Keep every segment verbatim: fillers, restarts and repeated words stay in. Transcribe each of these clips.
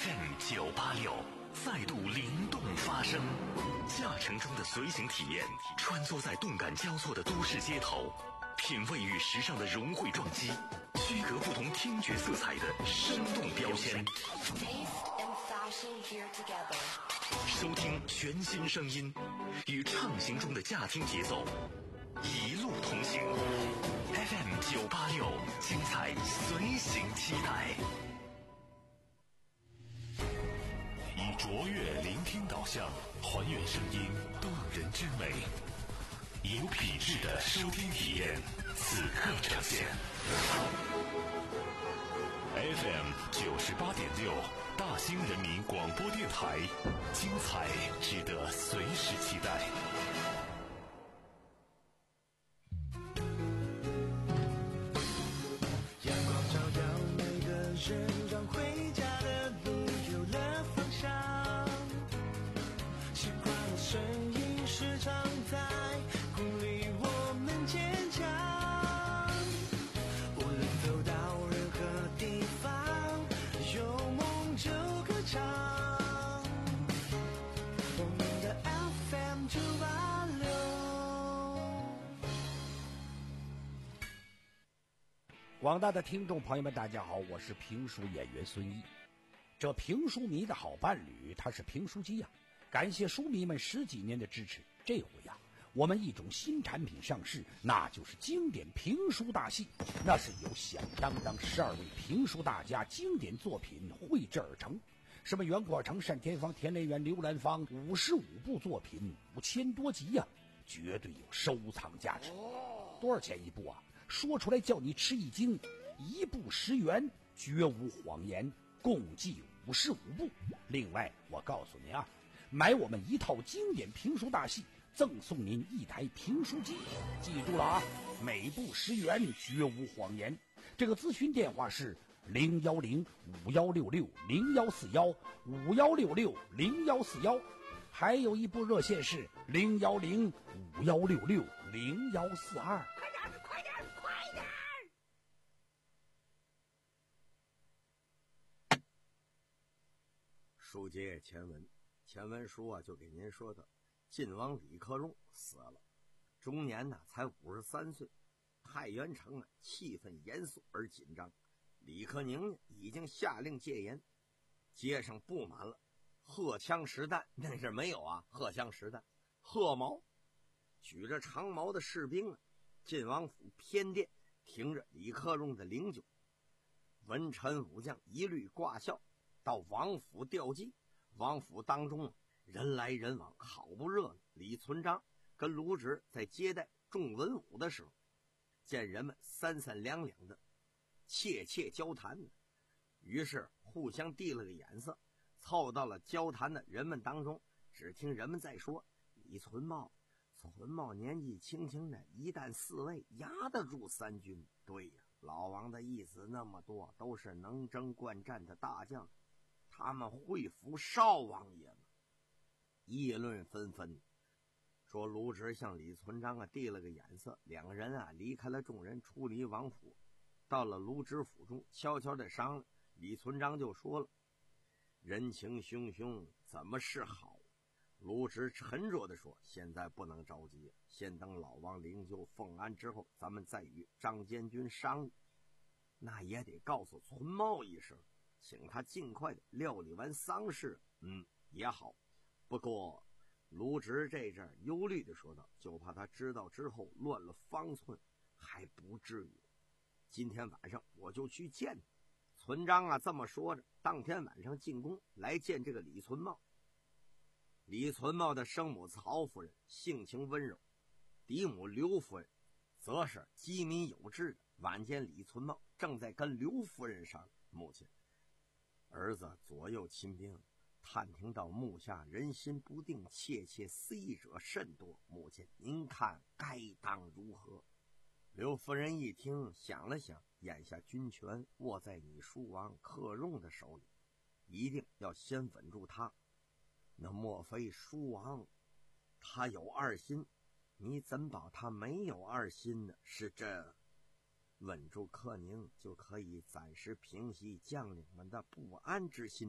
F M 九八六再度灵动发声，驾乘中的随行体验，穿梭在动感交错的都市街头，品味与时尚的融汇撞击，区隔不同听觉色彩的生动标签。收听全新声音，与畅行中的驾听节奏，一路同行。F M 九八六，精彩随行期待。以卓越聆听导向，还原声音动人之美，有品质的收听体验，此刻呈现。F M 九十八点六，大兴人民广播电台，精彩值得随时期待。 阳光照耀每个人，让回家的路有了方向。习惯的声音时常在鼓励我们坚强。无论走到任何地方，有梦就歌唱。我们的 F M 九八六。 广大的听众朋友们，大家好，我是评书演员孙一。这评书迷的好伴侣，他是评书机呀、啊。感谢书迷们十几年的支持，这回呀、啊，我们一种新产品上市，那就是经典评书大戏。那是由响当当十二位评书大家经典作品绘制而成，什么袁国成、单田芳、田连元、刘兰芳，五十五部作品，五千多集呀、啊，绝对有收藏价值。多少钱一部啊？说出来叫你吃一惊，一部十元，绝无谎言，共计五十五部。另外，我告诉你啊，买我们一套经典评书大戏，赠送您一台评书机。记住了啊，每部十元，绝无谎言。这个咨询电话是零幺零五幺六六零幺四幺五幺六六零幺四幺，还有一部热线是零幺零五幺六六零幺四二。 快点，快点，快点！ 书接前文，前文书啊就给您说的，晋王李克用死了，终年呢才五十三岁。太原城啊气氛严肃而紧张，李克宁呢已经下令戒严，街上布满了荷枪实弹，那是没有啊，荷枪实弹，荷矛，举着长矛的士兵啊，晋王府偏殿停着李克用的灵柩，文臣武将一律挂孝到王府吊祭。王府当中啊，人来人往，好不热闹。李存璋跟卢植在接待众文武的时候，见人们三三两两的切切交谈呢，于是互相递了个眼色，凑到了交谈的人们当中。只听人们在说，李存茂存茂年纪轻轻的，一旦四位压得住三军。对呀，老王的意思那么多，都是能征惯战的大将，他们会服少王爷吗？议论纷纷，说卢植向李存璋啊递了个眼色，两个人啊离开了众人，出离王府，到了卢植府中，悄悄的商量。李存璋就说了，人情汹汹，怎么是好？卢植沉着的说，现在不能着急，先等老王灵柩奉安之后，咱们再与张监军商议。那也得告诉存茂一声，请他尽快的料理完丧事。嗯，也好。不过卢植这阵忧虑的说道，就怕他知道之后乱了方寸，还不至于。今天晚上我就去见他。存璋啊这么说着，当天晚上进宫来见这个李存茂。李存茂的生母曹夫人性情温柔，嫡母刘夫人则是机敏有致的。晚间李存茂正在跟刘夫人商量，母亲，儿子左右亲兵，探听到目下人心不定，窃窃私议者甚多，母亲您看该当如何？刘夫人一听，想了想，眼下军权握在你叔王克用的手里，一定要先稳住他。那莫非叔王他有二心？你怎保他没有二心呢？是这稳住克宁，就可以暂时平息将领们的不安之心。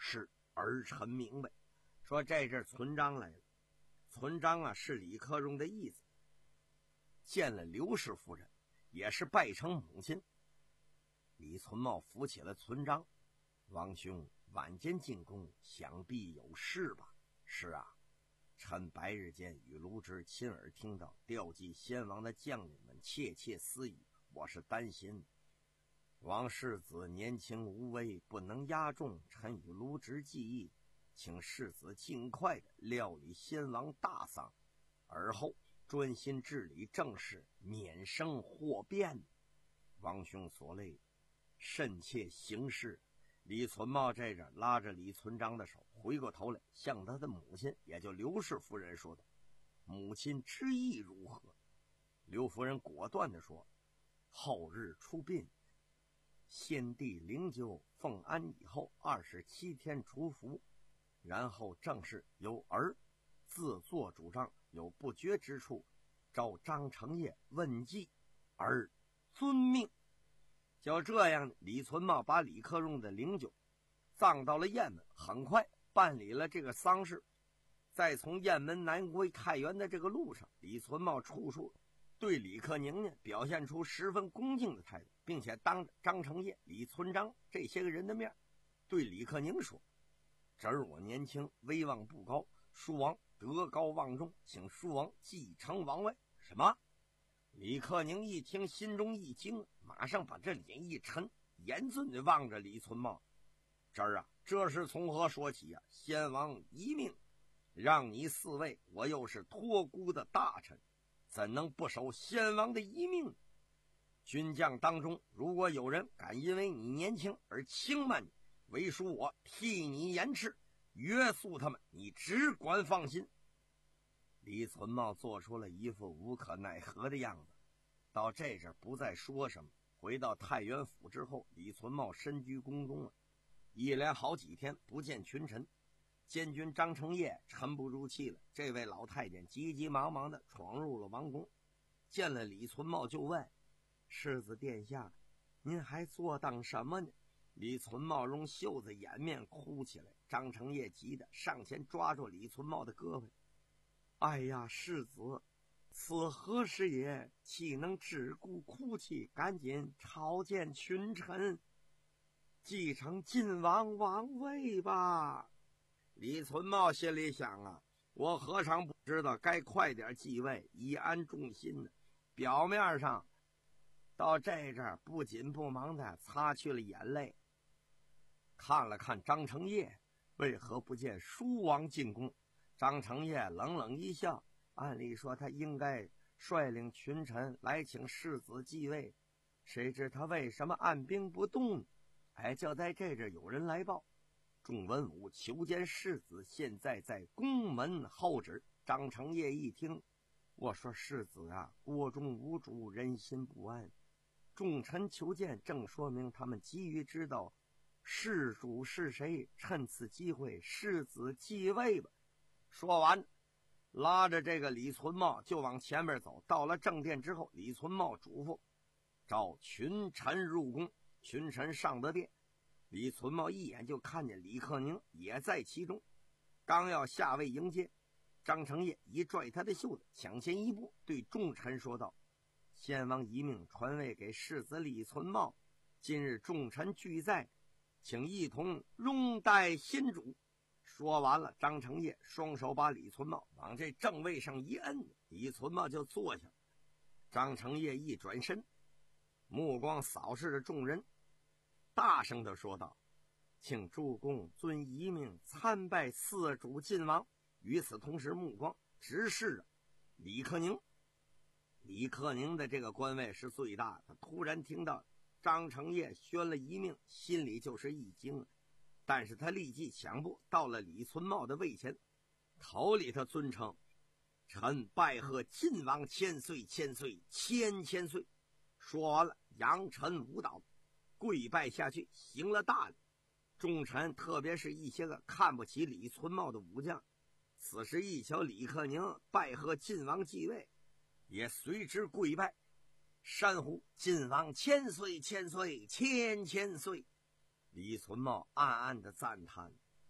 是。儿臣明白。说这阵存章来了，存章啊是李克荣的义子，见了刘氏夫人，也是拜成母亲。李存茂扶起了存章，王兄晚间进宫，想必有事吧？是啊，臣白日间与卢植亲耳听到调集先王的将领们窃窃私语，我是担心王世子年轻无威，不能压重臣与卢植计议，请世子尽快的料理先王大丧，而后专心治理政事，免生祸变。王兄所累，慎切行事。李存茂这阵拉着李存璋的手，回过头来向他的母亲，也就刘氏夫人说道：“母亲之意如何？”刘夫人果断地说：“后日出殡，先帝灵柩奉安以后二十七天出服，然后正式由儿自作主张，有不决之处，召张承业问计，儿遵命。”就这样，李存茂把李克用的灵柩葬到了雁门，很快办理了这个丧事。在从雁门南归太原的这个路上，李存茂处处对李克宁呢表现出十分恭敬的态度，并且当着张承业、李存璋这些个人的面，对李克宁说：“侄儿我年轻，威望不高，叔王德高望重，请叔王继承王位。”什么？李克宁一听，心中一惊，马上把这脸一沉，严峻地望着李存茂：“侄儿啊，这是从何说起啊？先王遗命，让你嗣位，我又是托孤的大臣，怎能不守先王的遗命？军将当中，如果有人敢因为你年轻而轻慢你，唯属我替你严斥，约束他们，你只管放心。”李存茂做出了一副无可奈何的样子，到这阵不再说什么。回到太原府之后，李存茂身居宫中了，一连好几天不见群臣。监军张承业沉不住气了，这位老太监急急忙忙地闯入了王宫，见了李存茂就问：“世子殿下，您还坐当什么呢？”李存茂用袖子掩面哭起来。张承业急得上前抓住李存茂的胳膊：“哎呀，世子，此何时也？岂能只顾哭泣？赶紧朝见群臣，继承晋王王位吧！”李存茂心里想啊，我何尝不知道该快点继位，以安众心呢？表面上到这阵不紧不忙的擦去了眼泪，看了看张承业，为何不见叔王进宫？张承业冷冷一笑，按理说他应该率领群臣来请世子继位，谁知他为什么按兵不动？哎，就在这阵有人来报，众文武求见世子，现在在宫门候旨。张承业一听，我说世子啊，国中无主，人心不安，众臣求见，正说明他们急于知道世主是谁，趁此机会世子继位吧。说完，拉着这个李存茂就往前面走。到了正殿之后，李存茂嘱咐召群臣入宫。群臣上得殿，李存茂一眼就看见李克宁也在其中，刚要下位迎接，张承业一拽他的袖子，抢先一步对众臣说道：“先王遗命传位给世子李存茂，今日众臣俱在，请一同拥戴新主。”说完了，张承业双手把李存茂往这正位上一摁，李存茂就坐下。张承业一转身，目光扫视着众人，大声地说道：“请诸公遵遗命参拜四主晋王。”与此同时，目光直视着李克宁。李克宁的这个官位是最大的，他突然听到张承业宣了遗命，心里就是一惊。但是他立即抢步到了李存茂的位前，头里头尊称：“臣拜贺晋王千岁千岁千千岁。”说完了，扬尘舞蹈，跪拜下去，行了大礼。众臣特别是一些个看不起李存茂的武将，此时一瞧李克宁拜贺晋王继位，也随之跪拜，山呼：“晋王千岁千岁千千岁！”李存茂暗暗的赞叹：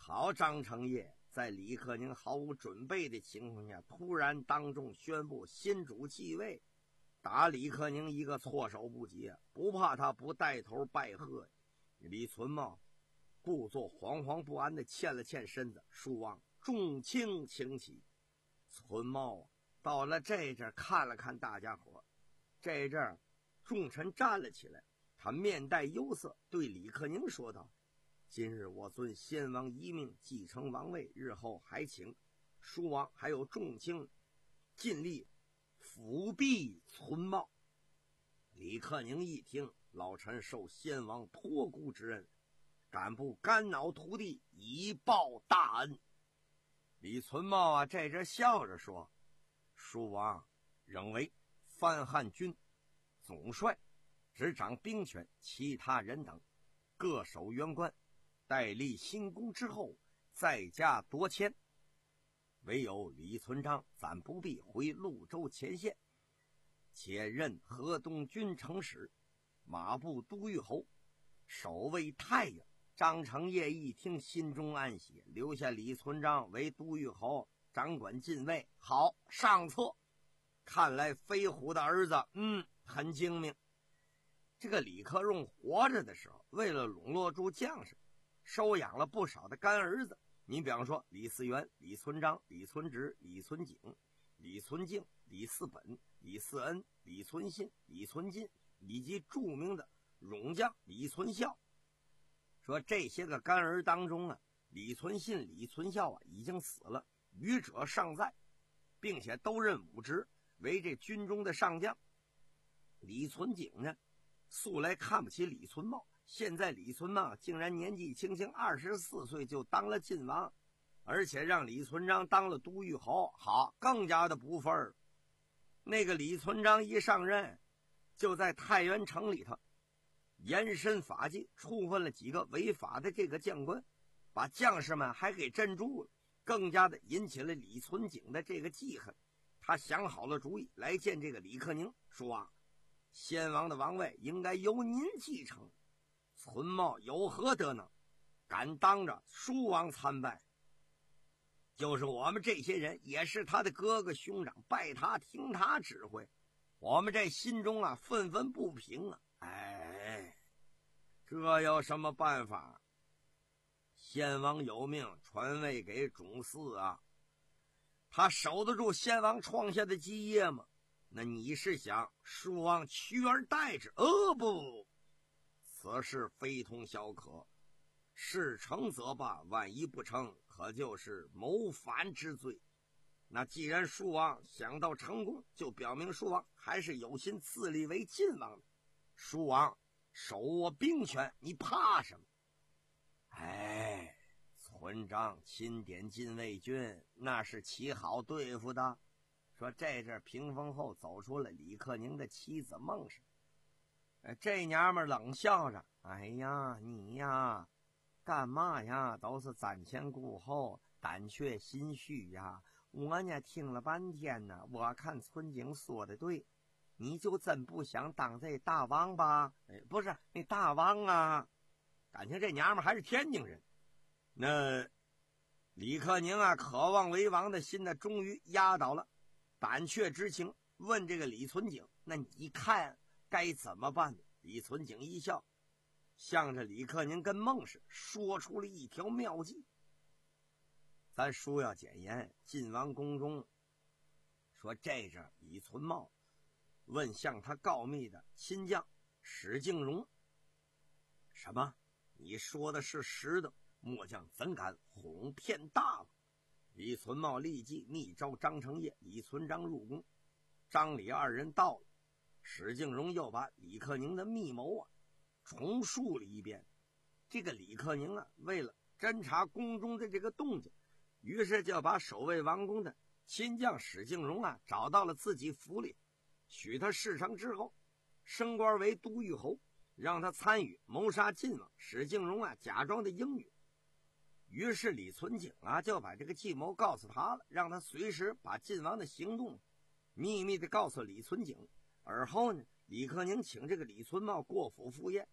好张承业在李克宁毫无准备的情况下，突然当众宣布新主继位，打李克宁一个措手不及，不怕他不带头拜贺。李存茂故作惶惶不安的欠了欠身子，叔王重轻请起。存茂啊，到了这阵看了看大家伙，这阵众臣站了起来，他面带忧色，对李克宁说道：今日我遵先王遗命继承王位，日后还请叔王还有众卿尽力辅弼存茂。李克宁一听，老臣受先王托孤之恩，敢不肝脑涂地以报大恩。李存茂啊，这阵笑着说：叔王仍为藩汉军总帅，执掌兵权，其他人等各守原官，待立新功之后再加夺迁。唯有李存璋暂不必回潞州前线，且任河东军城使，马步都虞侯，守卫太原。张承业一听，心中暗喜，留下李存璋为都虞侯，掌管禁卫。好，上策！看来飞虎的儿子，嗯，很精明。这个李克用活着的时候，为了笼络住将士，收养了不少的干儿子。你比方说李嗣源、李存璋、李存直、李存景、李存敬、李嗣本、李嗣恩、李存信、李存进，以及著名的勇将李存孝。说这些个干儿当中啊，李存信、李存孝啊已经死了，余者尚在，并且都任武职，为这军中的上将。李存景呢，素来看不起李存茂，现在李存茂竟然年纪轻轻二十四岁就当了晋王，而且让李存璋当了都虞侯，好，更加的不忿儿。那个李存璋一上任，就在太原城里头严申法纪，处分了几个违法的这个将官，把将士们还给镇住了，更加的引起了李存景的这个记恨。他想好了主意，来见这个李克宁，说啊，先王的王位应该由您继承，存茂有何德能，敢当着叔王参拜？就是我们这些人也是他的哥哥兄长，拜他听他指挥，我们这心中啊愤愤不平啊。哎，这有什么办法？先王有命传位给种嗣啊，他守得住先王创下的基业吗？那你是想叔王取而代之？哦不，此事非同小可，事成则罢，万一不成，可就是谋反之罪。那既然叔王想到成功，就表明叔王还是有心自立为晋王的。叔王手握兵权，你怕什么？哎，存璋钦点禁卫军，那是极好对付的。说这阵屏风后走出了李克宁的妻子孟氏，哎，这娘们冷笑着：哎呀，你呀干嘛呀，都是瞻前顾后，胆怯心虚呀。我呢听了半天呢，我看存景说的对，你就真不想当这大王吧？哎，不是，那大王啊，感情这娘们还是天津人。那李克宁啊，渴望为王的心呢，终于压倒了胆怯之情，问这个李存景：那你看该怎么办？李存景一笑，向着李克宁跟孟氏说出了一条妙计。咱书要简言，晋王宫中说，这阵李存茂问向他告密的亲将史敬荣：什么？你说的是实的？末将怎敢哄骗大王？李存茂立即密召张承业、李存璋入宫。张李二人到了，史敬荣又把李克宁的密谋啊重述了一遍。这个李克宁啊，为了侦察宫中的这个动静，于是就把守卫王宫的亲将史敬荣啊找到了自己府里，许他事成之后，升官为都虞侯，让他参与谋杀晋王。史敬荣啊假装的应允，于是李存景啊就把这个计谋告诉他了，让他随时把晋王的行动秘密的告诉李存景。而后呢，李克宁请这个李存茂过府赴宴，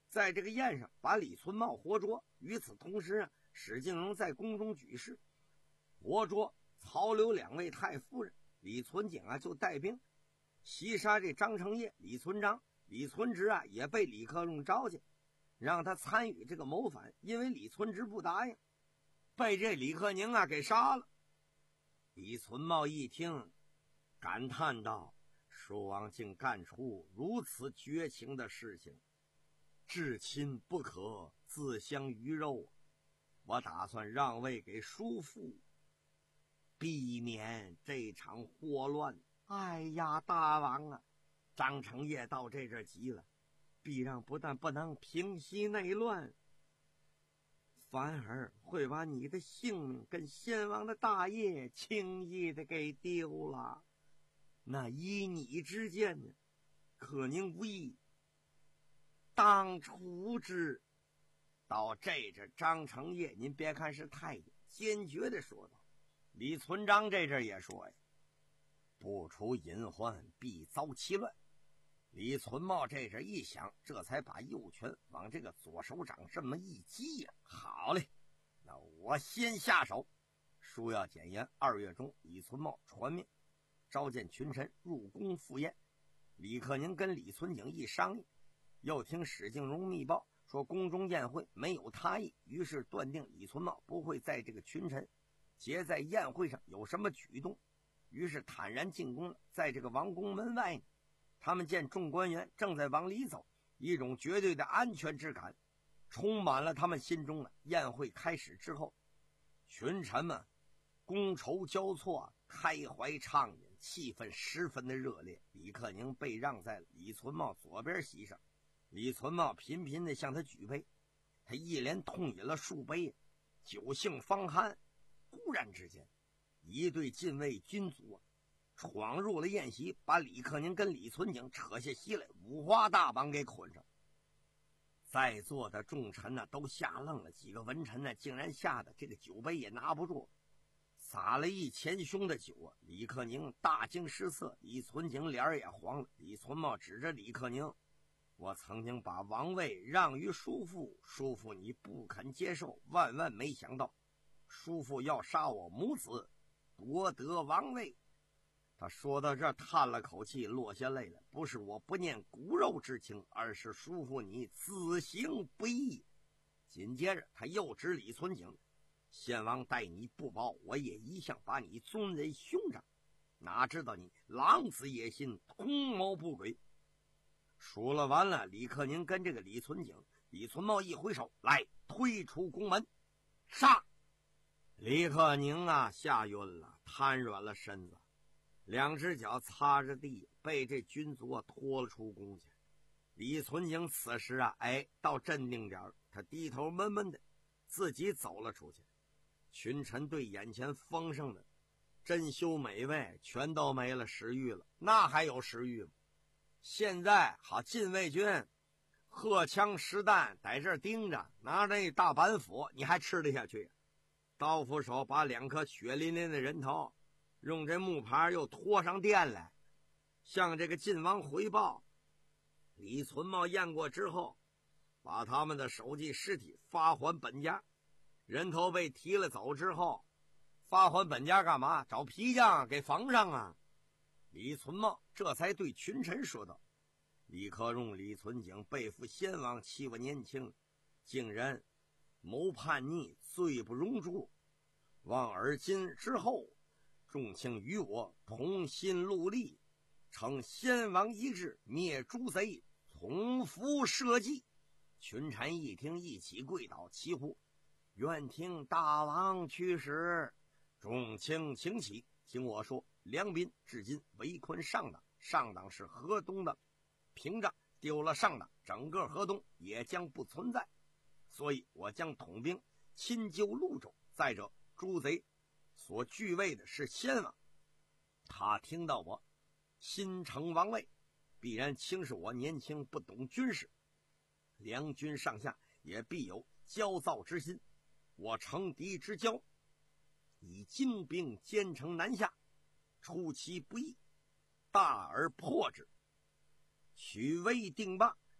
在这个宴上把李存茂活捉。与此同时啊，史敬荣在宫中举事，活捉曹刘两位太夫人。李存景啊就带兵袭杀这张承业、李存璋。李存直啊也被李克用召见，让他参与这个谋反，因为李存直不答应，被这李克宁啊给杀了。李存茂一听，感叹道：蜀王竟干出如此绝情的事情，至亲不可自相鱼肉，我打算让位给叔父，避免这场祸乱。哎呀，大王啊，张承业到这阵急了，避让不但不能平息内乱，反而会把你的性命跟先王的大业轻易的给丢了。那依你之见呢，可宁无意当除之。到这阵，张承业您别看是太监，坚决的说道。李存璋这阵也说呀，不除隐患必遭其乱。李存茂这阵一想，这才把右拳往这个左手掌这么一击呀、啊，好嘞，那我先下手。书要简言，二月中，李存茂传命召见群臣入宫赴宴。李克宁跟李存景一商议，又听史敬荣密报说宫中宴会没有他意，于是断定李存茂不会在这个群臣结在宴会上有什么举动，于是坦然进宫了。在这个王宫门外呢，他们见众官员正在往里走，一种绝对的安全之感充满了他们心中了。宴会开始之后，群臣们觥筹交错，开怀畅饮，气氛十分的热烈。李克宁被让在李存茂左边席上，李存茂频频地向他举杯，他一连痛饮了数杯，酒兴方酣。忽然之间，一队禁卫军卒啊闯入了宴席，把李克宁跟李存景扯下席来，五花大绑给捆上。在座的众臣呢都吓愣了，几个文臣呢竟然吓得这个酒杯也拿不住，洒了一前胸的酒啊！李克宁大惊失色，李存景脸也黄了。李存茂指着李克宁：我曾经把王位让于叔父，叔父你不肯接受，万万没想到叔父要杀我母子，夺得王位。他说到这儿叹了口气，落下泪来。不是我不念骨肉之情，而是叔父你自行不义。紧接着他又指李存景：先王待你不薄，我也一向把你尊为兄长，哪知道你狼子野心，图谋不轨。数了完了，李克宁跟这个李存景，李存茂一挥手，来推出宫门，杀！李克宁啊吓晕了，瘫软了身子，两只脚擦着地，被这军卒啊拖了出宫去。李存景此时啊，哎，到镇定点，他低头闷闷的自己走了出去。群臣对眼前丰盛的珍馐美味全都没了食欲了，那还有食欲吗？现在好，禁卫军荷枪实弹在这儿盯着，拿着那大板斧，你还吃得下去？刀斧手把两颗血淋淋的人头用这木牌又拖上殿来，向这个晋王回报。李存茂验过之后，把他们的首级尸体发还本家，人头被提了走之后，发还本家干嘛？找皮匠给缝上啊！李存茂这才对群臣说道：李克用、李存景背负先王，欺我年轻，竟然谋叛逆，罪不容诛。望而今之后，众卿与我同心戮力，承先王遗志，灭诸贼，从福社稷。群臣一听，一起跪倒，齐呼：愿听大王驱使。众卿请起，听我说，梁斌至今围困上党，上党是河东的屏障，丢了上党，整个河东也将不存在。所以我将统兵亲救潞州。再者，诸贼所惧畏的是先王，他听到我新承王位，必然轻视我年轻不懂军事，两军上下也必有骄躁之心。我乘敌之骄，以精兵兼程南下，出其不意，大而破之，取威定霸，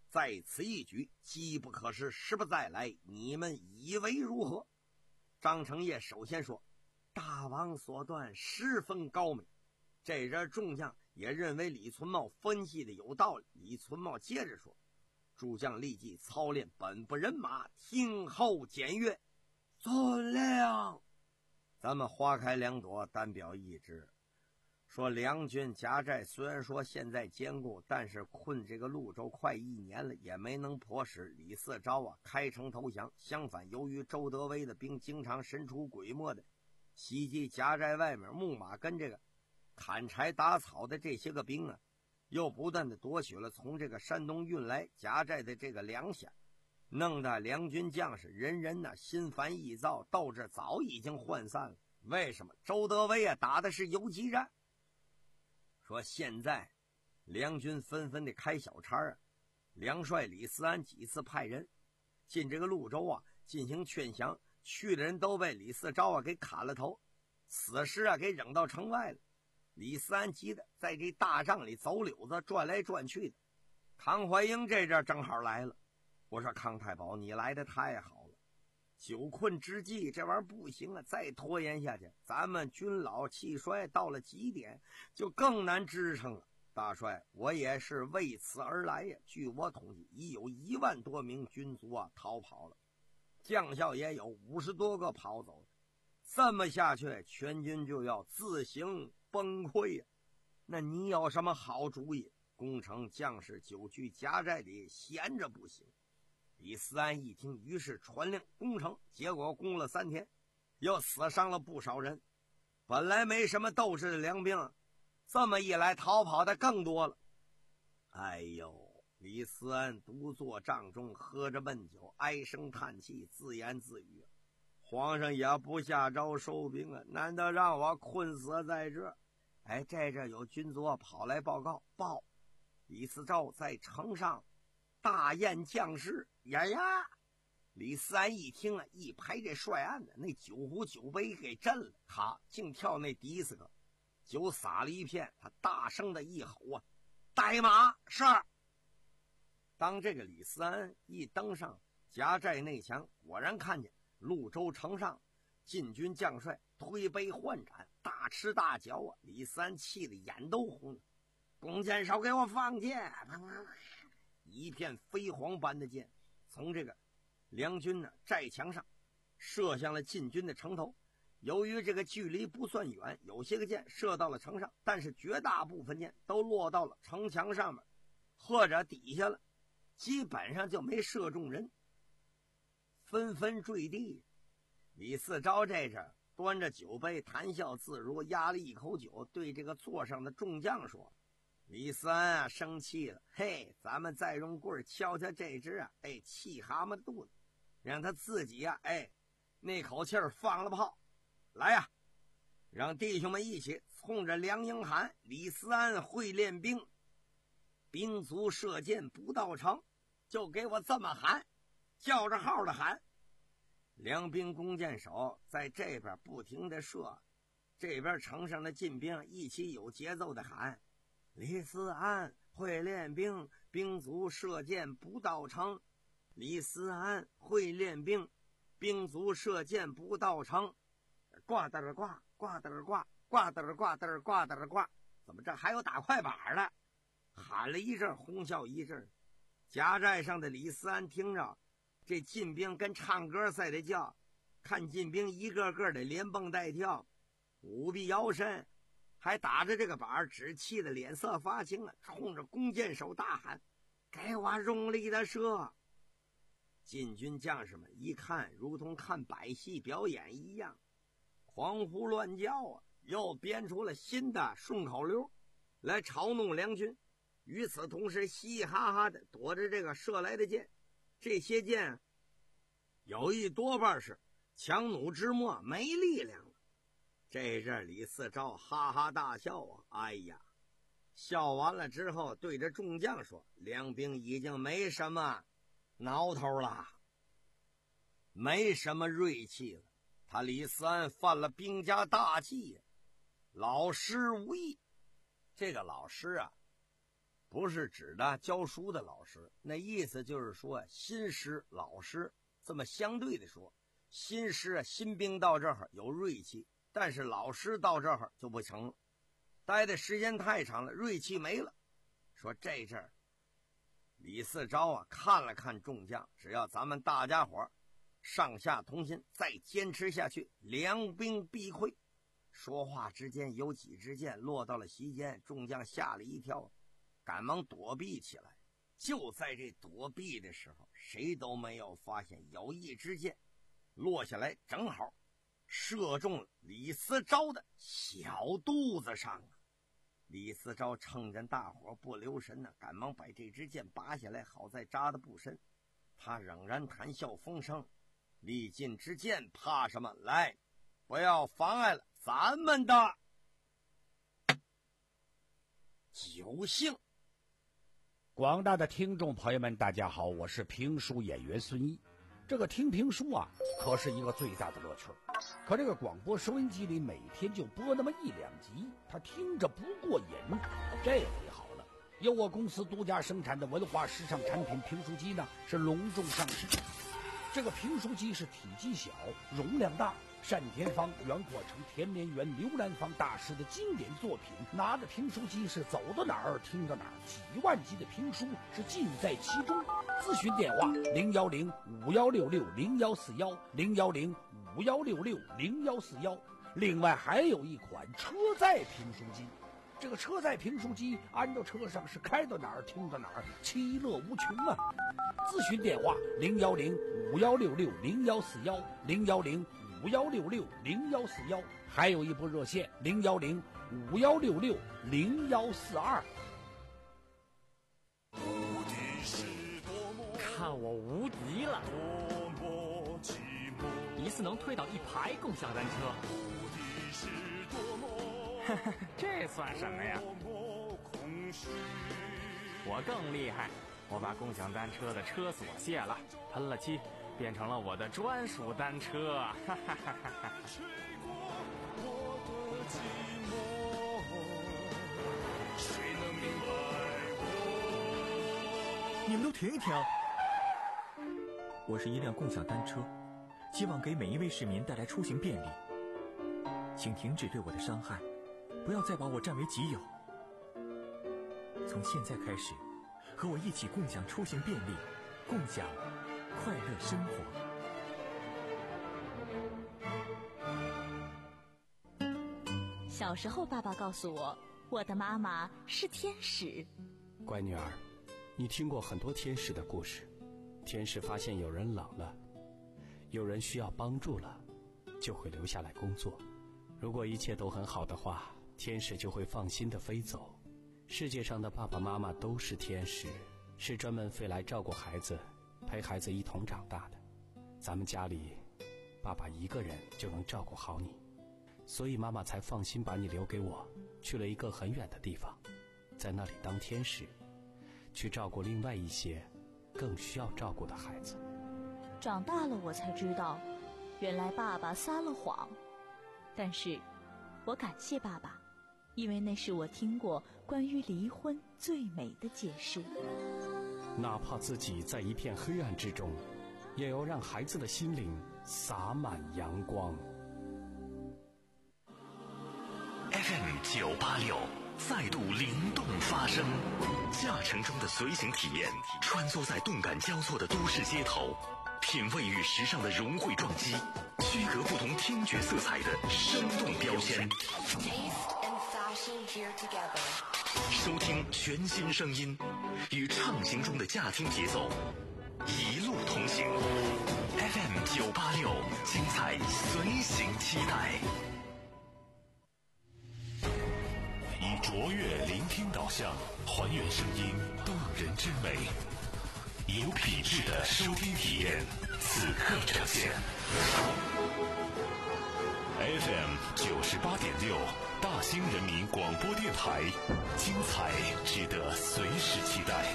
在此一举，机不可失，时不再来，你们以为如何？张承业首先说：大王所断十分高明。这人众将也认为李存茂分析的有道理。李存茂接着说：诸将立即操练本部人马，听候检阅。遵令。咱们花开两朵，单表一枝。说梁军夹寨虽然说现在坚固，但是困这个潞州快一年了，也没能迫使李嗣昭啊开城投降。相反，由于周德威的兵经常神出鬼没的袭击夹寨外面木马跟这个砍柴打草的这些个兵啊，又不断的夺取了从这个山东运来夹寨的这个粮饷，弄得梁军将士人人呢心烦意躁，斗志早已经涣散了。为什么？周德威啊打的是游击战。说现在梁军纷纷的开小差啊，梁帅李嗣安几次派人进这个潞州啊进行劝降，去的人都被李嗣昭啊给砍了头，死尸啊给扔到城外了。李嗣安急的在这大帐里走柳子，转来转去的。康怀英这阵正好来了，我说康太保你来的太好了，久困之际这玩意儿不行啊，再拖延下去咱们军老气衰到了极点，就更难支撑了。大帅，我也是为此而来呀。据我统计，已有一万多名军卒啊逃跑了，将校也有五十多个跑走了。这么下去，全军就要自行崩溃呀！那你有什么好主意？攻城将士久居夹寨里，闲着不行。李嗣安一听，于是传令攻城，结果攻了三天，又死伤了不少人。本来没什么斗志的良兵，这么一来逃跑的更多了。哎呦，李嗣安独坐帐中，喝着闷酒，唉声叹气，自言自语：皇上也不下诏收兵啊，难道让我困死在这？哎，这这有军卒跑来报告，报李嗣昭在城上大宴将士。呀呀！李嗣安一听啊，一拍这帅案的那酒壶酒杯给震了，咔，竟跳那第四个，酒洒了一片。他大声的一吼啊：带马！是！当这个李嗣安一登上夹寨内墙，果然看见潞州城上禁军将帅推杯换盏，大吃大嚼啊！李嗣安气得眼都红了。弓箭手给我放箭！一片飞黄般的箭从这个梁军呢寨墙上射向了禁军的城头。由于这个距离不算远，有些个箭射到了城上，但是绝大部分箭都落到了城墙上面或者底下了，基本上就没射中人，纷纷坠地。李嗣昭这阵端着酒杯谈笑自如，压了一口酒，对这个座上的众将说：李嗣安啊生气了，嘿，咱们再用棍敲敲这只啊哎气蛤蟆肚子，让他自己啊哎那口气儿放了炮。来呀、啊，让弟兄们一起冲着梁营喊：李嗣安会练兵，兵卒射箭不到城，就给我这么喊，叫着号的喊。梁兵弓箭手在这边不停的射，这边城上的禁兵一起有节奏的喊：李嗣安会练兵，兵卒射箭不到城。李嗣安会练兵，兵卒射箭不到城。挂嘚儿挂，挂嘚儿挂，挂嘚儿挂嘚儿挂嘚儿挂，怎么这还有打快板的？喊了一阵，哄笑一阵。夹寨上的李嗣安听着这禁兵跟唱歌似的叫，看禁兵一个个的连蹦带跳，舞臂摇身，还打着这个板，只气得脸色发青了，冲着弓箭手大喊：给我用力的射！禁军将士们一看，如同看百戏表演一样，狂呼乱叫啊，又编出了新的顺口溜来嘲弄梁军。与此同时，嘻嘻哈哈的躲着这个射来的箭，这些箭有一多半是强弩之末，没力量了。这阵李嗣昭哈哈大笑啊，哎呀，笑完了之后对着众将说：梁兵已经没什么挠头了，没什么锐气了，他李嗣安犯了兵家大忌，老师无益。这个老师啊不是指的教书的老师，那意思就是说新师老师，这么相对的说，新师啊新兵到这儿有锐气，但是老师到这儿就不成了，待的时间太长了，锐气没了。说这阵儿李四钊啊看了看众将，只要咱们大家伙上下同心，再坚持下去，两兵必溃。说话之间，有几支箭落到了席间，众将吓了一跳，赶忙躲避起来。就在这躲避的时候，谁都没有发现有一支箭落下来，正好射中了李思钊的小肚子上啊！李思钊趁着大伙不留神呢、啊，赶忙把这支箭拔下来，好在扎得不深。他仍然谈笑风生，历尽之箭怕什么？来，不要妨碍了咱们的酒兴。 广大的听众朋友们，大家好，我是评书演员孙一。这个听评书啊，可是一个最大的乐趣。可这个广播收音机里每天就播那么一两集，他听着不过瘾。这回好了，由我公司独家生产的文化时尚产品评书机呢，是隆重上市。这个评书机是体积小，容量大，单田芳、袁阔成、田连元、刘兰芳大师的经典作品，拿着评书机是走到哪儿听到哪儿，几万集的评书是尽在其中。咨询电话零幺零五幺六六零幺四幺零幺零五幺六六零幺四幺。另外还有一款车载评书机，这个车载评书机安到车上是开到哪儿听到哪儿，其乐无穷啊！咨询电话零幺零五幺六六零幺四幺零幺零五幺六六零幺四幺，还有一部热线零幺零五幺六六零幺四二。 看我无敌了！一次能推倒一排共享单车。这算什么呀？我更厉害，我把共享单车的车锁卸了，喷了漆，变成了我的专属单车。哈哈哈哈！ 你们都停一停！我是一辆共享单车，希望给每一位市民带来出行便利。请停止对我的伤害，不要再把我占为己有。从现在开始，和我一起共享出行便利，共享快乐生活。小时候，爸爸告诉我，我的妈妈是天使。 乖女儿，你听过很多天使的故事。天使发现有人老了，有人需要帮助了，就会留下来工作。如果一切都很好的话，天使就会放心地飞走。世界上的爸爸妈妈都是天使，是专门飞来照顾孩子，陪孩子一同长大的。咱们家里，爸爸一个人就能照顾好你，所以妈妈才放心把你留给我，去了一个很远的地方，在那里当天使，去照顾另外一些更需要照顾的孩子。 长大了我才知道，原来爸爸撒了谎。但是我感谢爸爸，因为那是我听过关于离婚最美的解释。 哪怕自己在一片黑暗之中，也要让孩子的心灵洒满阳光。 F M 九八六再度灵动发声，驾乘中的随行体验，穿梭在动感交错的都市街头，品味与时尚的融汇撞击，区隔不同听觉色彩的生动标签。收听全新声音，与畅行中的驾听节奏，一路同行。F M 九八六，精彩随行期待。 以卓越聆听导向，还原声音动人之美，有品质的收听体验，此刻呈现。F M 九十八点六，大兴人民广播电台，精彩值得随时期待。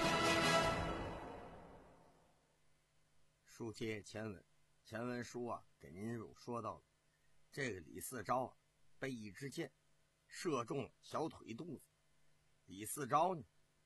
书接前文，前文书啊，给您有说到了，这个李四钊啊，被一支箭射中了小腿肚子。李四钊呢，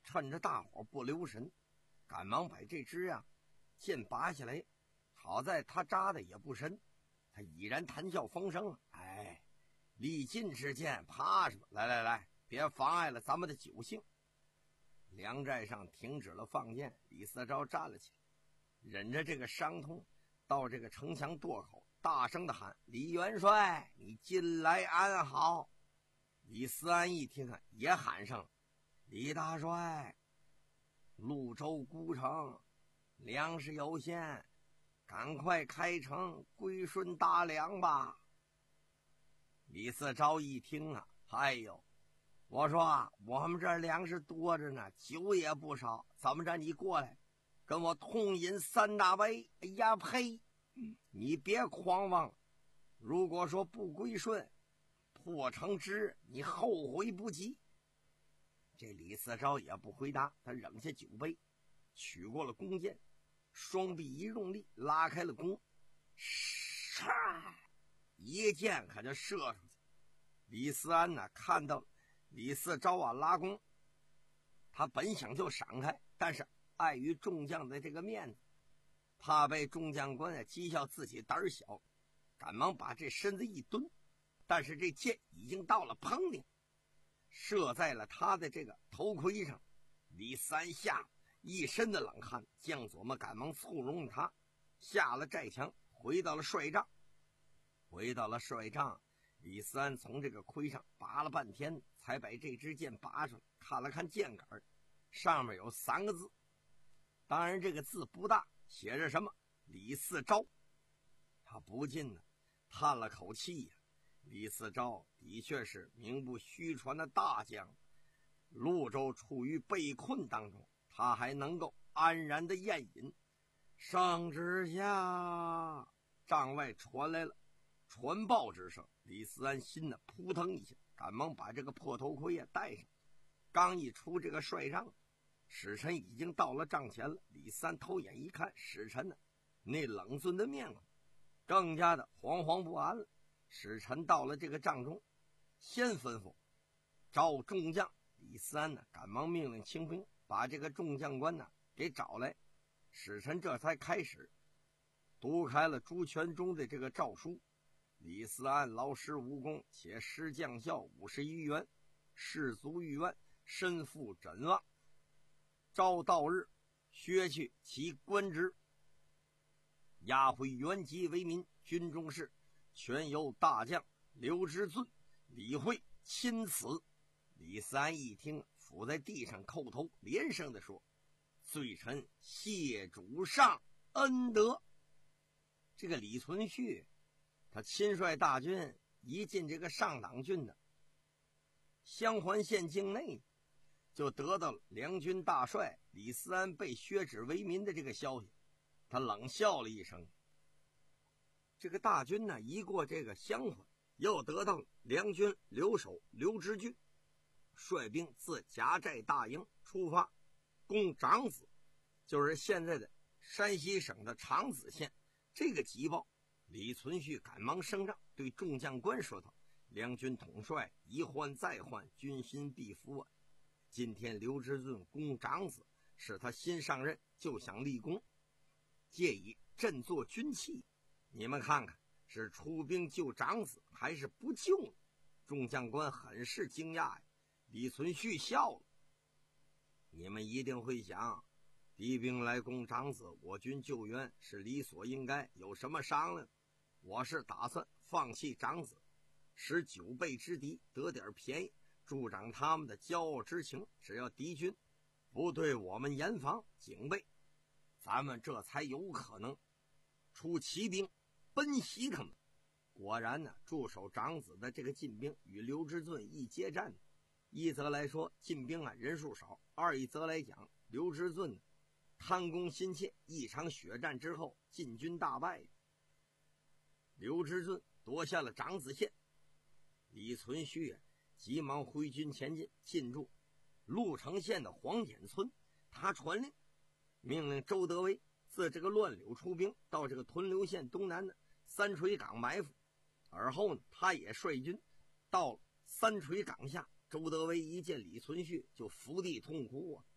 趁着大伙不留神，赶忙把这支啊剑拔下来。好在他扎的也不深，他已然谈笑风生。哎，力尽之剑，怕什么？来来来，别妨碍了咱们的酒兴。粮寨上停止了放箭，李四钊站了起来，忍着这个伤痛，到这个城墙垛口，大声的喊：“李元帅，你近来安好！”李思安一听啊，也喊上了：“李大帅，潞州孤城，粮食有限，赶快开城归顺大梁吧。”李四钊一听啊，哎呦，我说我们这粮食多着呢，酒也不少，怎么着你过来跟我痛饮三大杯？哎呀呸，你别狂妄，如果说不归顺，破城之日你后悔不及。这李四钊也不回答，他扔下酒杯，取过了弓箭，双臂一用力，拉开了弓，唰，一箭可就射出去。李思安呢，看到李四钊啊拉弓，他本想就闪开，但是碍于众将的这个面子，怕被众将官啊讥笑自己胆小，赶忙把这身子一蹲，但是这箭已经到了砰的，射在了他的这个头盔上。李四安吓一身的冷汗，将佐们赶忙簇拥他下了寨墙，回到了帅帐。回到了帅帐，李四安从这个盔上拔了半天，才把这支箭拔出来，看了看箭杆，上面有三个字，当然这个字不大，写着什么李四钊。他不禁呢叹了口气呀、啊，李四钊的确是名不虚传的大将，潞州处于被困当中，他还能够安然的宴饮。上之下，帐外传来了传报之声，李思安心呢扑腾一下，赶忙把这个破头盔也戴上。刚一出这个帅帐，使臣已经到了帐前了。李四安偷眼一看，使臣呢那冷峻的面孔，更加的惶惶不安了。使臣到了这个帐中，先吩咐召众将。李思安呢赶忙命令清兵把这个众将官呢给找来。使臣这才开始读开了朱全忠的这个诏书。李思安劳师无功，且失将校五十余员，士卒逾万，身负枕望，昭道日削去其官职，押回原籍为民。军中事全由大将刘知俊、李会钦此。李思安一听，伏在地上叩头，连声地说：“罪臣谢主上恩德。”这个李存勖他亲率大军一进这个上党郡的襄垣县境内，就得到了梁军大帅李思安被削职为民的这个消息。他冷笑了一声。这个大军呢一过这个襄垣，又得到了梁军留守刘知俊率兵自夹寨大营出发，攻长子，就是现在的山西省的长子县。这个急报，李存勖赶忙升帐，对众将官说道：“梁军统帅一换再换，军心必服啊！今天刘知俊攻长子，是他新上任就想立功，借以振作军气。你们看看，是出兵救长子，还是不救呢？”众将官很是惊讶呀。李存勖笑了：“你们一定会想，敌兵来攻长子，我军救援是理所应该，有什么商量？我是打算放弃长子，使九倍之敌得点便宜，助长他们的骄傲之情。只要敌军不对我们严防警备，咱们这才有可能出骑兵奔袭他们。”果然呢，驻守长子的这个晋兵与刘知俊一接战，一则来说晋兵啊人数少，二一则来讲刘知俊呢贪功心切，一场血战之后晋军大败。刘知俊夺下了长子县，李存勖啊急忙挥军前进，进驻鹿城县的黄简村。他传令命令周德威自这个乱柳出兵，到这个屯留县东南的三锤岗埋伏。而后呢，他也率军到三锤岗下。周德威一见李存勖就伏地痛哭啊，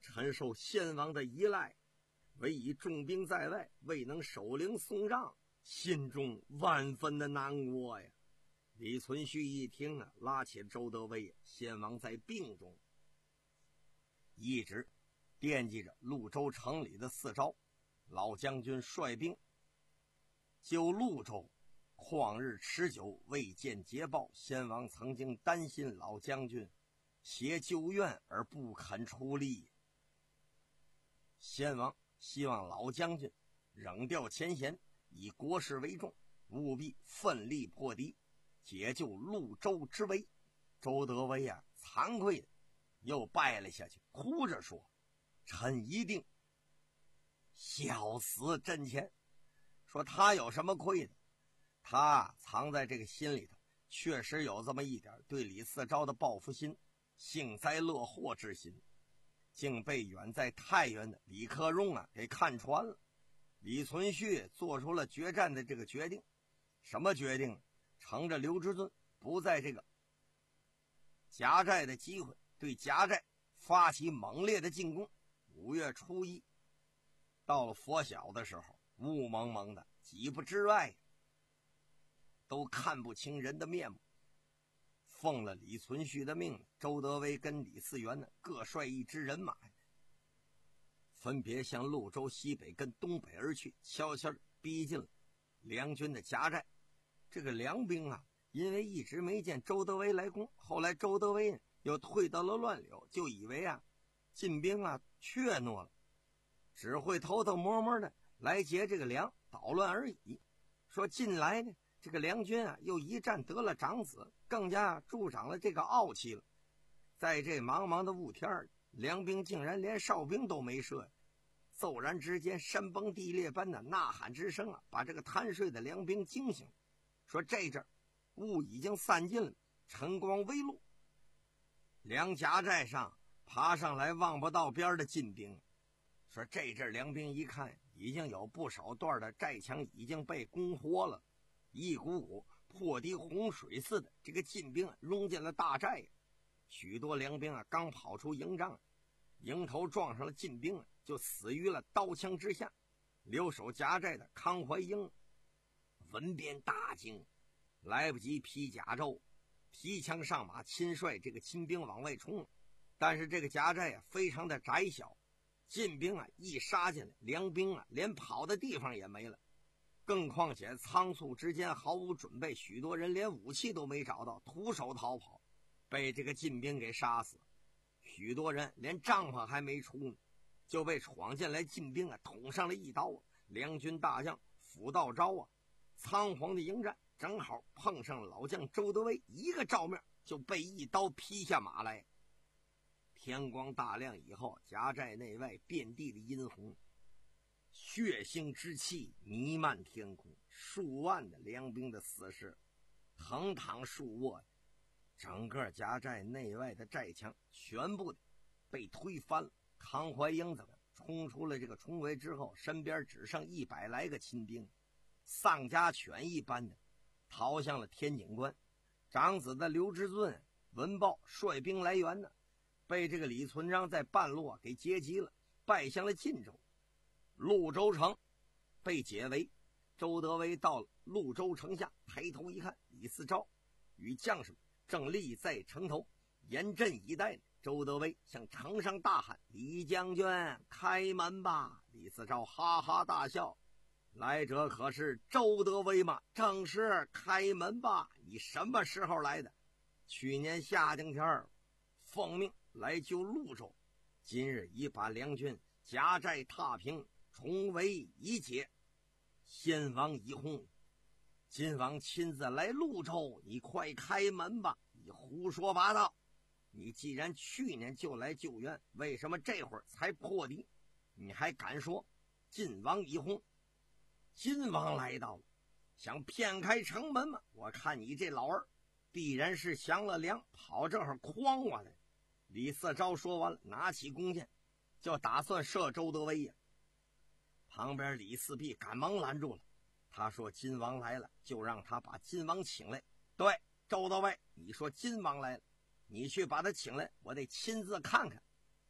臣受先王的依赖，唯以重兵在外，未能守灵送让，心中万分的难过呀。李存勖一听啊，拉起周德威，先王在病中，一直惦记着潞州城里的四招。老将军率兵救潞州，旷日持久，未见捷报。先王曾经担心老将军携旧怨而不肯出力，先王希望老将军扔掉前嫌，以国事为重，务必奋力破敌，解救潞州之危。周德威啊，惭愧的又拜了下去，哭着说：“臣一定效死阵前。”说他有什么愧的？他藏在这个心里头，确实有这么一点对李嗣昭的报复心、幸灾乐祸之心，竟被远在太原的李克用啊给看穿了。李存勖做出了决战的这个决定，什么决定？乘着刘知尊不在这个夹寨的机会，对夹寨发起猛烈的进攻。五月初一到了拂晓的时候，雾蒙蒙的，几步之外都看不清人的面目。奉了李存勖的命，周德威跟李嗣源呢各率一支人马，分别向潞州西北跟东北而去，悄悄逼近了梁军的夹寨。这个梁兵啊，因为一直没见周德威来攻，后来周德威又退到了乱柳，就以为啊晋兵啊怯懦了，只会偷偷摸摸的来劫这个梁，捣乱而已。说近来呢，这个梁军啊又一战得了长子，更加助长了这个傲气了。在这茫茫的雾天，梁兵竟然连哨兵都没射，骤然之间山崩地裂般的呐喊之声啊，把这个贪睡的梁兵惊醒。说这阵雾已经散尽了，晨光微露，梁夹寨上爬上来望不到边的晋兵。说这阵梁兵一看，已经有不少段的寨墙已经被攻破了，一股股破敌洪水似的，这个晋兵冲进了大寨。许多梁兵啊刚跑出营帐，迎头撞上了晋兵，就死于了刀枪之下。留守夹寨的康怀英闻变大惊，来不及披甲胄，提枪上马，亲率这个亲兵往外冲。但是这个夹寨啊非常的窄小，晋兵啊一杀进来，梁兵啊连跑的地方也没了。更况且仓促之间毫无准备，许多人连武器都没找到，徒手逃跑，被这个晋兵给杀死。许多人连帐篷还没出呢，就被闯进来晋兵啊捅上了一刀啊。梁军大将辅道昭啊仓皇的迎战，正好碰上老将周德威，一个照面就被一刀劈下马来。天光大亮以后，夹寨内外遍地的殷红，血腥之气弥漫天空，数万的梁兵的死尸横躺竖卧，整个夹寨内外的寨墙全部的被推翻了。康怀英怎么冲出了这个重围之后，身边只剩一百来个亲兵，丧家犬一般的逃向了天井关。长子的刘知尊闻报率兵来援呢，被这个李存璋在半路啊给截击了，败向了晋州。潞州城被解围，周德威到了潞州城下，抬头一看，李嗣昭与将士们正立在城头严阵以待。周德威向城上大喊：“李将军，开门吧！”李嗣昭哈哈大笑：“来者可是周德威吗？”“正是，开门吧！你什么时候来的？”“去年夏天天奉命来救潞州，今日已把梁军夹寨踏平，重围已解，先王已薨，今王亲自来潞州，你快开门吧！”“你胡说八道！你既然去年就来救援，为什么这会儿才破敌？你还敢说晋王已薨？晋王来到了，想骗开城门吗？我看你这老儿必然是降了梁，跑这儿诓我来。”李嗣昭说完了，拿起弓箭就打算射周德威呀。旁边李嗣弼赶忙拦住了，他说：“晋王来了，就让他把晋王请来。”“对，周德威，你说晋王来了，你去把他请来，我得亲自看看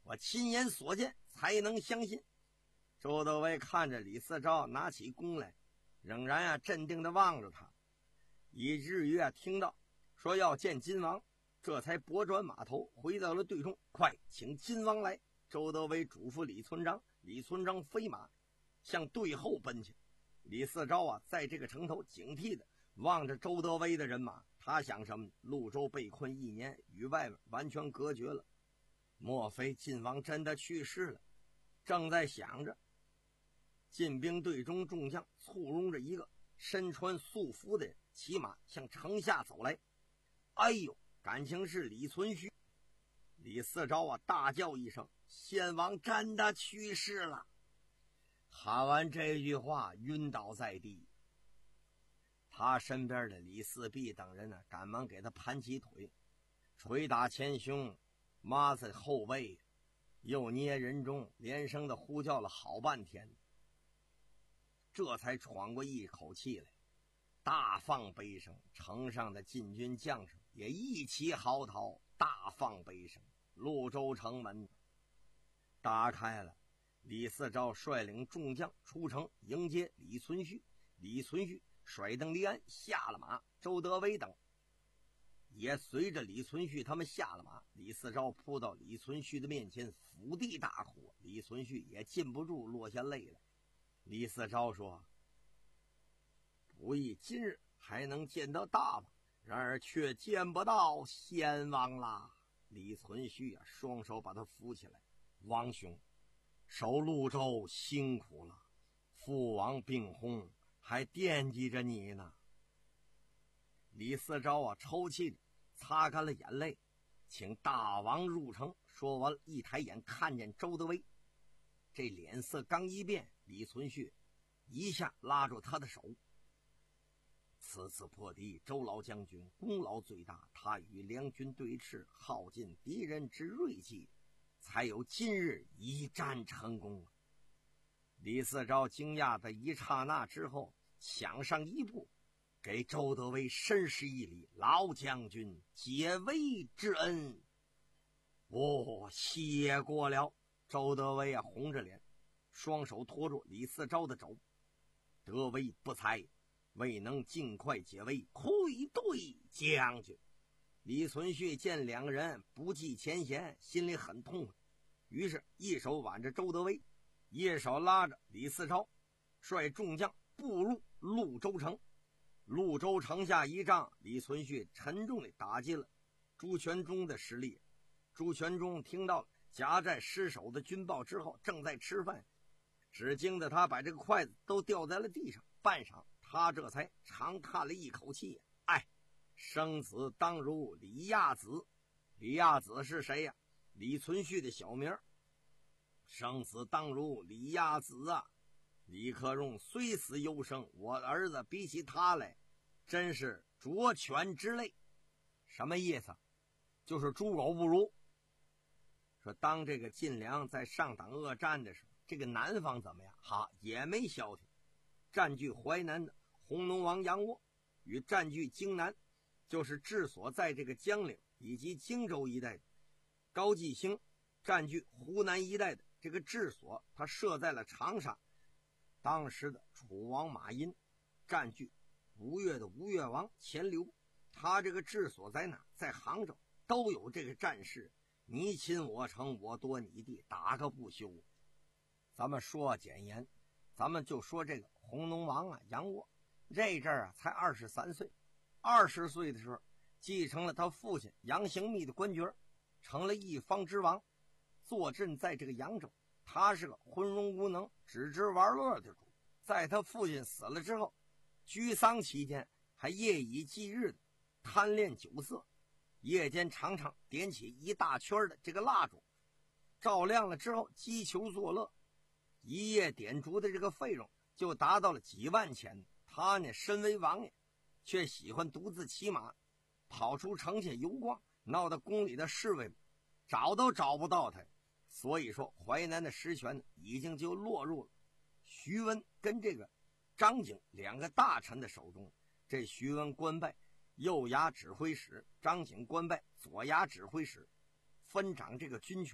我亲眼所见才能相信。周德威看着李四钊拿起弓来，仍然啊镇定地望着他，以至于啊听到说要见金王，这才拨转马头回到了队中。快请金王来！周德威嘱咐李存璋，李存璋飞马向队后奔去。李四钊啊在这个城头警惕地望着周德威的人马，他想什么？潞州被困一年，与外面完全隔绝了，莫非晋王真的去世了？正在想着，进兵队中众将簇拥着一个身穿素服的人骑马向城下走来。哎呦，感情是李存勖。李四钊啊大叫一声，先王真的去世了！喊完这句话晕倒在地。他身边的李四壁等人呢、啊，赶忙给他盘起腿，捶打前胸，抹在后背，又捏人中，连声的呼叫了好半天，这才喘过一口气来，大放悲声。城上的禁军将士也一起嚎啕，大放悲声。潞州城门打开了，李四钊率领众将出城迎接李存勖。李存勖甩蹬离鞍下了马，周德威等也随着李存勖他们下了马。李四钊扑到李存勖的面前，伏地大哭，李存勖也禁不住落下泪来。李四钊说：不意今日还能见到大王，然而却见不到先王啦。李存勖啊双手把他扶起来，王兄，守潞州辛苦了，父王病薨，还惦记着你呢。李四钊啊抽泣着擦干了眼泪，请大王入城。说完一抬眼看见周德威，这脸色刚一变，李存勖一下拉住他的手。此次破敌，周老将军功劳最大，他与梁军对峙，耗尽敌人之锐气，才有今日一战成功。李四钊惊讶的一刹那之后，抢上一步，给周德威深施一礼：老将军解围之恩，我、哦、谢过了。周德威啊红着脸，双手托住李四钊的肘。德威不才，未能尽快解围，愧对将军。李存勖见两个人不计前嫌，心里很痛快，于是一手挽着周德威，一手拉着李四钊，率众将步入潞州城。潞州城下一仗，李存勖沉重地打击了朱全忠的实力。朱全忠听到了夹寨失守的军报之后，正在吃饭，只惊得他把这个筷子都掉在了地上。半晌，他这才长叹了一口气，哎，生子当如李亚子。李亚子是谁呀？李存勖的小名。生子当如李亚子啊！李克用虽死犹生，我的儿子比起他来，真是涿犬之类。什么意思？就是猪狗不如。说当这个晋梁在上党恶战的时候，这个南方怎么样？哈，也没消停。占据淮南的弘农王杨沃与占据荆南，就是治所在这个江陵以及荆州一带的高季兴，占据湖南一带的这个治所，他设在了长沙。当时的楚王马殷占据吴越的吴越王钱镠，他这个治所在哪？在杭州，都有这个战事，你侵我城，我夺你地，打个不休。咱们说简言，咱们就说这个弘农王啊杨沃，这阵儿啊才二十三岁，二十岁的时候继承了他父亲杨行密的官爵，成了一方之王，坐镇在这个扬州。他是个昏庸无能、只知玩乐的主，在他父亲死了之后，居丧期间还夜以继日的贪恋酒色，夜间常常点起一大圈的这个蜡烛，照亮了之后击球作乐，一夜点烛的这个费用就达到了几万钱。他呢身为王爷，却喜欢独自骑马跑出城下游逛，闹得宫里的侍卫们找都找不到他。所以说淮南的实权已经就落入了徐温跟这个张景两个大臣的手中。这徐温官拜右衙指挥使，张景官拜左衙指挥使，分掌这个军权。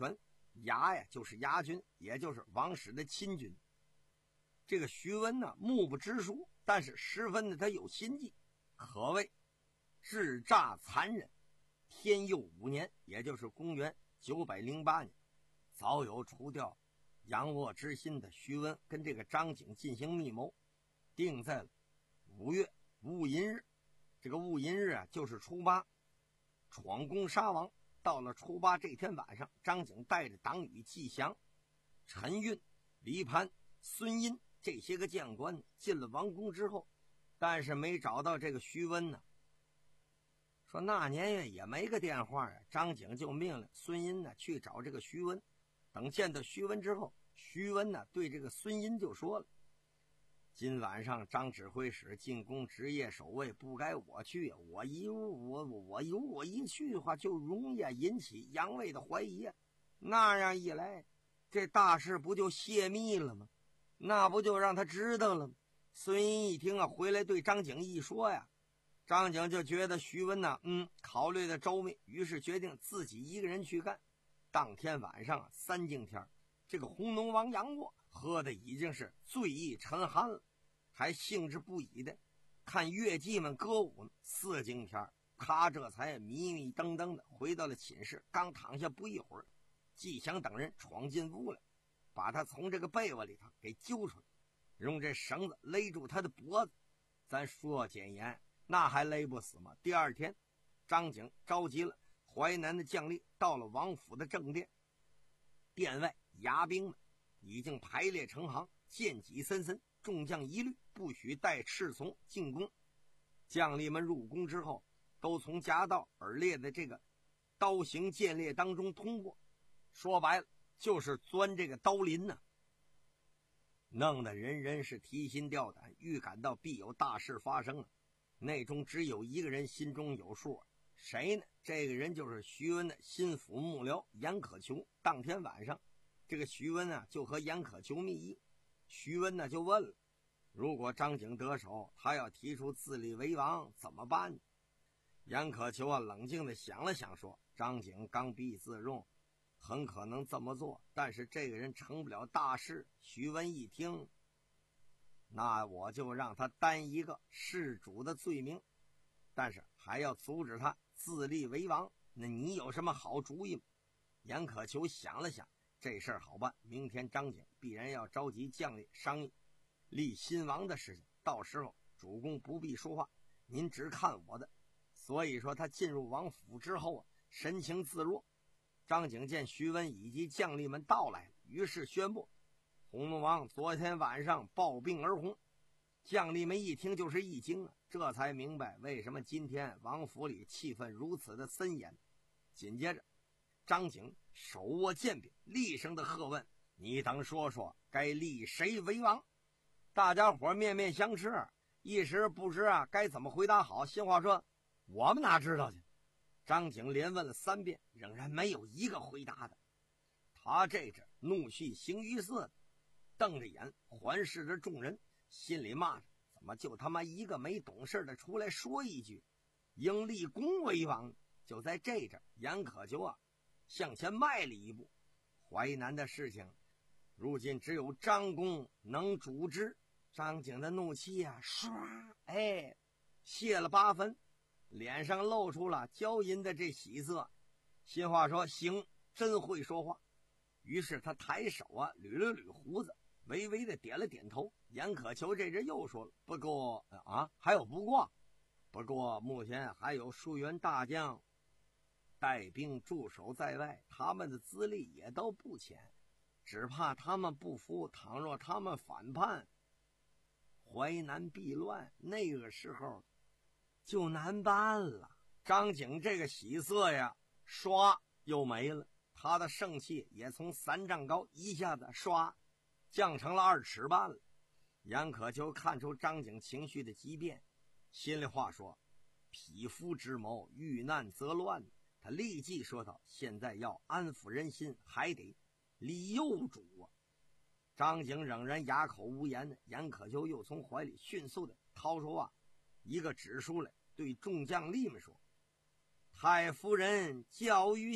牙呀就是牙军，也就是王室的亲军。这个徐温呢目不直书，但是十分的他有心计，可谓智诈残忍。天佑五年，也就是公元九百零八年，早有除掉仰卧之心的徐温跟这个张景进行密谋，定在了五月戊寅日。这个戊寅日啊就是初八，闯宫杀王。到了初八这天晚上，张景带着党羽纪祥、陈运、黎盘、孙殷这些个将官进了王宫之后，但是没找到这个徐温呢。说那年月也没个电话啊，张景就命令孙殷呢去找这个徐温。等见到徐温之后，徐温呢对这个孙殷就说了：今晚上张指挥使进宫值夜守卫，不该我去，我一我我如我一去的话，就容易引起杨卫的怀疑，那样一来，这大事不就泄密了吗？那不就让他知道了吗？孙殷一听啊，回来对张景一说呀，张景就觉得徐温呢，嗯，考虑的周密，于是决定自己一个人去干。当天晚上啊，三更天，这个红龙王杨过喝的已经是醉意沉酣了，还兴致不已的看乐伎们歌舞。四更天，他这才迷迷瞪瞪的回到了寝室。刚躺下不一会儿，纪祥等人闯进屋来，把他从这个被窝里头给揪出来，用这绳子勒住他的脖子。咱说简言，那还勒不死吗？第二天，张景召集了淮南的将领，到了王府的正殿。殿外牙兵们已经排列成行，剑戟森森，众将一律不许带侍从进宫。将领们入宫之后，都从夹道而列的这个刀行剑列当中通过，说白了就是钻这个刀林呢、啊，弄得人人是提心吊胆，预感到必有大事发生啊。内中只有一个人心中有数、啊，谁呢？这个人就是徐温的心腹幕僚严可求。当天晚上，这个徐温啊就和严可求密议。徐温呢就问了，如果张景得手，他要提出自立为王怎么办呢？严可求啊冷静地想了想说，张景刚愎自用，很可能这么做，但是这个人成不了大事。徐温一听，那我就让他担一个弑主的罪名，但是还要阻止他自立为王，那你有什么好主意吗？严可求想了想，这事儿好办，明天张景必然要召集将领商议立新王的事情，到时候主公不必说话，您只看我的。所以说他进入王府之后啊，神情自若。张景见徐温以及将领们到来了，于是宣布红龙王昨天晚上暴病而红。将领们一听就是一惊啊，这才明白为什么今天王府里气氛如此的森严。紧接着张景手握剑柄，厉声的喝问，你等说说该立谁为王？大家伙面面相视，一时不知啊该怎么回答好。新话说，我们哪知道去？张景连问了三遍，仍然没有一个回答的。他这阵怒气形于色，瞪着眼环视着众人，心里骂着，怎么就他妈一个没懂事的出来说一句应立公为王？就在这阵，严可求啊向前迈了一步。淮南的事情如今只有张公能主之。张景的怒气啊唰哎泄了八分，脸上露出了娇淫的这喜色。新话说，行，真会说话。于是他抬手啊捋了捋胡子，微微的点了点头。严可求这人又说了，不过啊还有不过不过目前还有数员大将带兵驻守在外，他们的资历也都不浅，只怕他们不服，倘若他们反叛，淮南必乱，那个时候就难办了。张景这个喜色呀唰又没了，他的盛气也从三丈高一下子唰降成了二尺半了。严可求看出张景情绪的急变，心里话说，匹夫之谋，遇难则乱。他立即说道，现在要安抚人心，还得立幼主啊。张景仍然哑口无言呢。严可求又从怀里迅速的掏出啊一个纸书来，对众将吏们说，太夫人教谕下，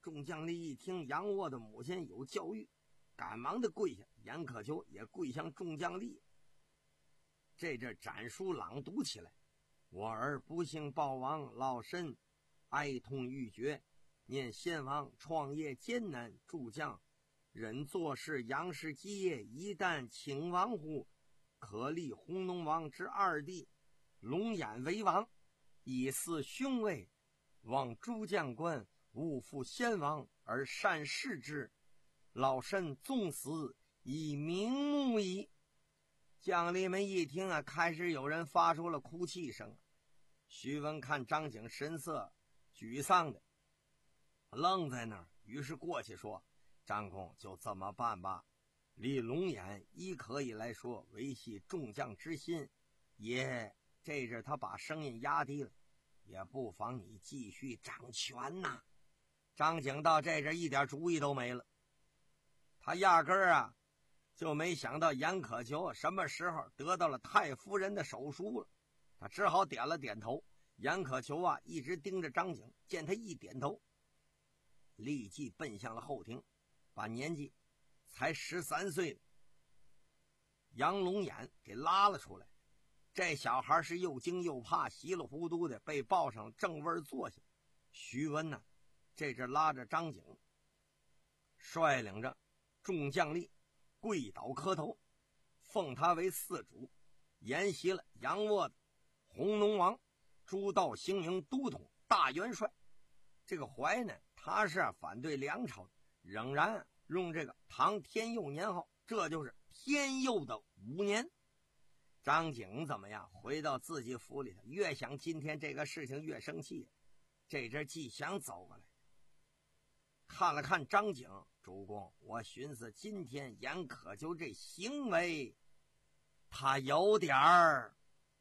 众将吏一听杨沃的母亲有教育，赶忙的跪下，严可求也跪向众将吏。这阵斩书朗读起来：我儿不幸暴亡，老身哀痛欲绝。念先王创业艰难，诸将忍做事杨氏基业，一旦请王乎，可立弘农王之二弟龙眼为王，以嗣兄位。望诸将官勿负先王而善事之，老身纵死以瞑目矣。将领们一听啊，开始有人发出了哭泣声。徐文看张景神色沮丧的愣在那儿，于是过去说：张公就这么办吧，立龙眼一可以来说维系众将之心，也这阵他把声音压低了，也不妨你继续掌权呐。张景到这阵一点主意都没了，他压根儿啊就没想到严可求什么时候得到了太夫人的手书了，他只好点了点头。严可求啊一直盯着张景，见他一点头，立即奔向了后庭，把年纪才十三岁的杨龙眼给拉了出来。这小孩是又惊又怕，稀里糊涂的被抱上正位坐下。徐温呢，这阵拉着张景，率领着众将吏跪倒磕头，奉他为嗣主，沿袭了杨沃的弘农王、诸道行营都统、大元帅。这个怀呢，他是反对梁朝的，仍然用这个唐天佑年号，这就是天佑的五年。张景怎么样？回到自己府里头，越想今天这个事情越生气。这阵季祥走过来，看了看张景，主公，我寻思今天严可求这行为，他有点儿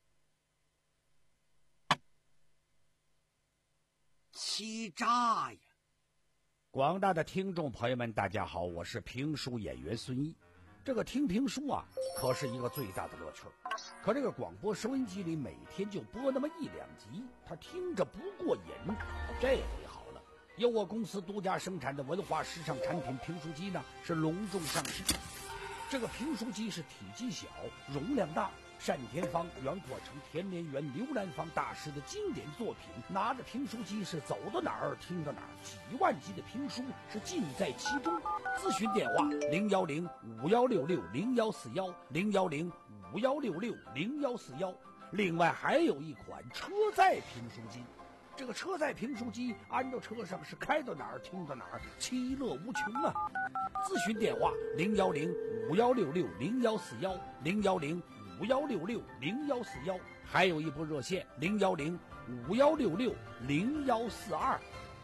欺诈呀。 广大的听众朋友们大家好，我是评书演员孙一。这个听评书啊可是一个最大的乐趣，可这个广播收音机里每天就播那么一两集，他听着不过瘾。这回好了，由我公司独家生产的文化时尚产品评书机呢是隆重上市。这个评书机是体积小，容量大，单田芳、袁阔成、田连元、刘兰芳大师的经典作品，拿着评书机是走到哪儿听到哪儿，几万集的评书是尽在其中。咨询电话零幺零五幺六六零幺四幺零幺零五幺六六零幺四幺。另外还有一款车载评书机，这个车载评书机安到车上是开到哪儿听到哪儿，其乐无穷啊！咨询电话零幺零五幺六六零幺四幺零幺零五幺六六零幺四幺，还有一部热线零幺零五幺六六零幺四二。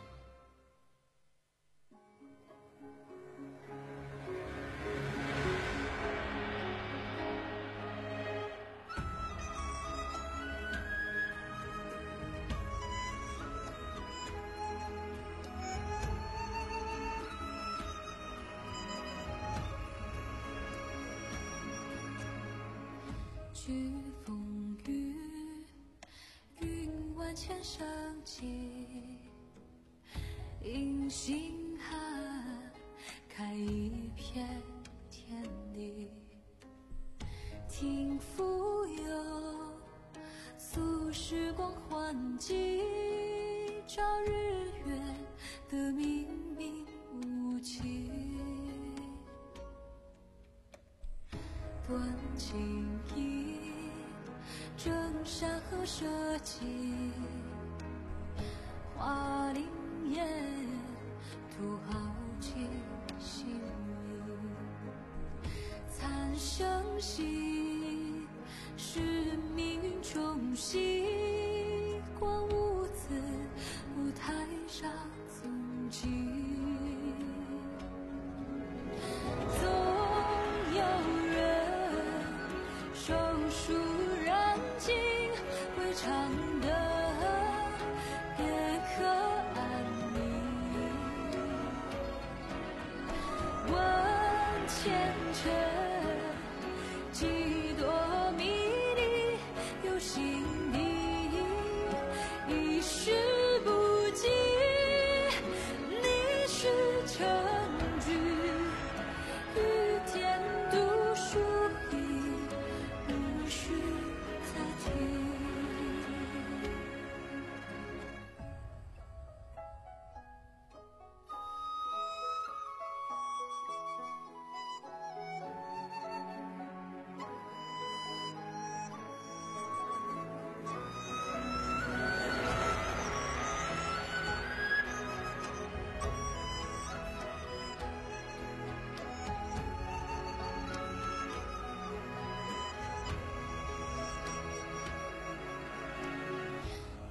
飓风雨，云万千升起，迎星汉，开一片天地。听蜉蝣，诉时光换季，照日月的明明无期。断情意，征山河社稷，花林烟，土豪气心意。残生息，是命运冲洗，光无字，舞台上踪迹。长的便可安宁，问前尘几多迷离，有心底一时不羁，你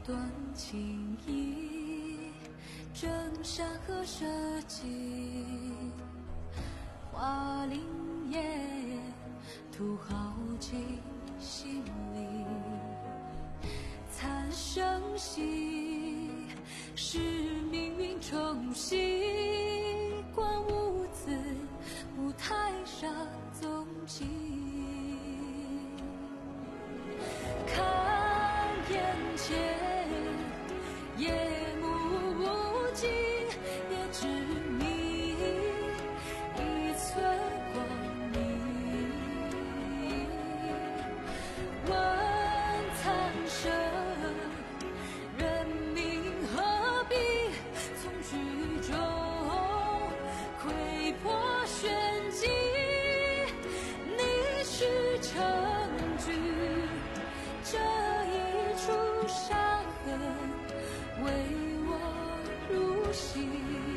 段情谊，真山河社稷，花林叶土豪进心里，惨生息是命运冲洗，观无字舞台上踪迹，看眼前夜幕无尽，也知你一寸光明。问苍生，人民何必从剧中窥破玄机？你是成局，这一出伤痕为我入心，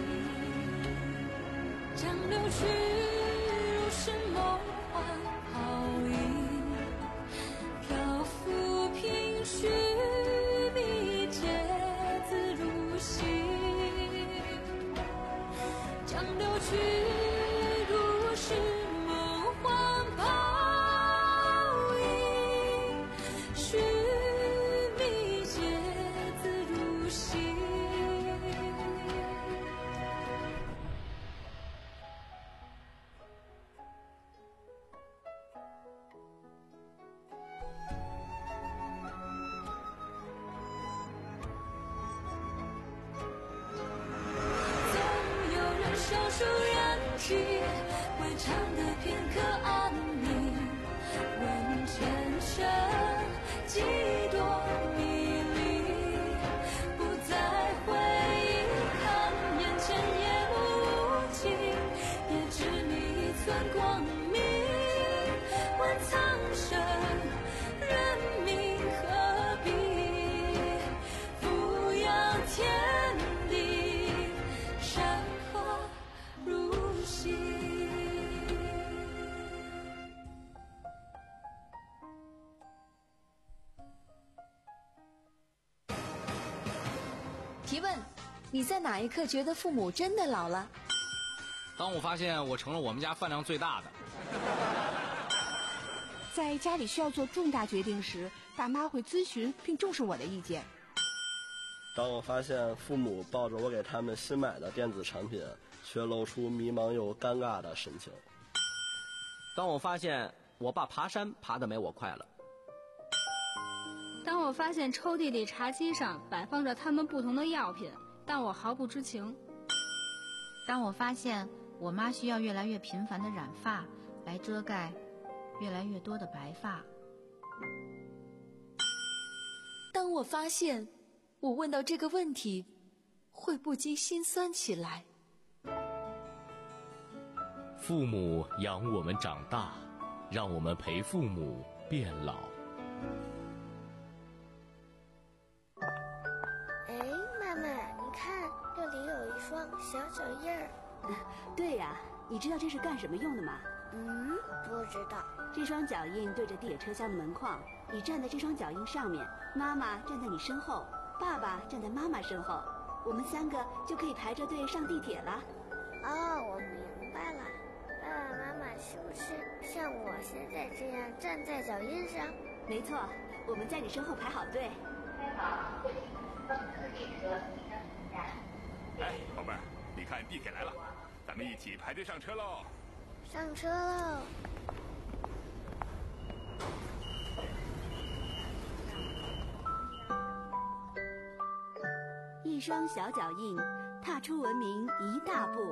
江流去如是梦幻泡影，漂浮凭虚迷皆自如心，江流去如是梦幻泡影，虚迷皆自如心。总有人手书燃起，会唱得片刻安宁。问前生几多迷离，不再回忆，看眼前夜幕无尽，也知你一寸光明。问苍生，人民何必俯仰天地，山河如洗。 提问：你在哪一刻觉得父母真的老了？ 当我发现我成了我们家饭量最大的。 在家里需要做重大决定时，爸妈会咨询并重视我的意见。 当我发现父母抱着我给他们新买的电子产品，却露出迷茫又尴尬的神情。 当我发现我爸爬山爬得没我快了。 当我发现抽屉里茶几上摆放着他们不同的药品，但我毫不知情。 当我发现我妈需要越来越频繁的染发来遮盖越来越多的白发。 当我发现我问到这个问题会不禁心酸起来。 父母养我们长大，让我们陪父母变老。 哎，妈妈，你看这里有一双小脚印儿。 对呀、啊，你知道这是干什么用的吗？ 嗯，不知道。 这双脚印对着地铁车厢的门框，你站在这双脚印上面，妈妈站在你身后，爸爸站在妈妈身后，我们三个就可以排着队上地铁了。 哦，我明白了。爸爸妈妈是不是像我现在这样站在脚印上？ 没错，我们在你身后排好队。 开好，方特列车站。 哎，宝贝儿，你看地铁来了，咱们一起排队上车喽！ 上车喽！ 一双小脚印，踏出文明一大步。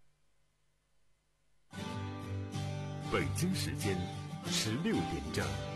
北京时间十六点整。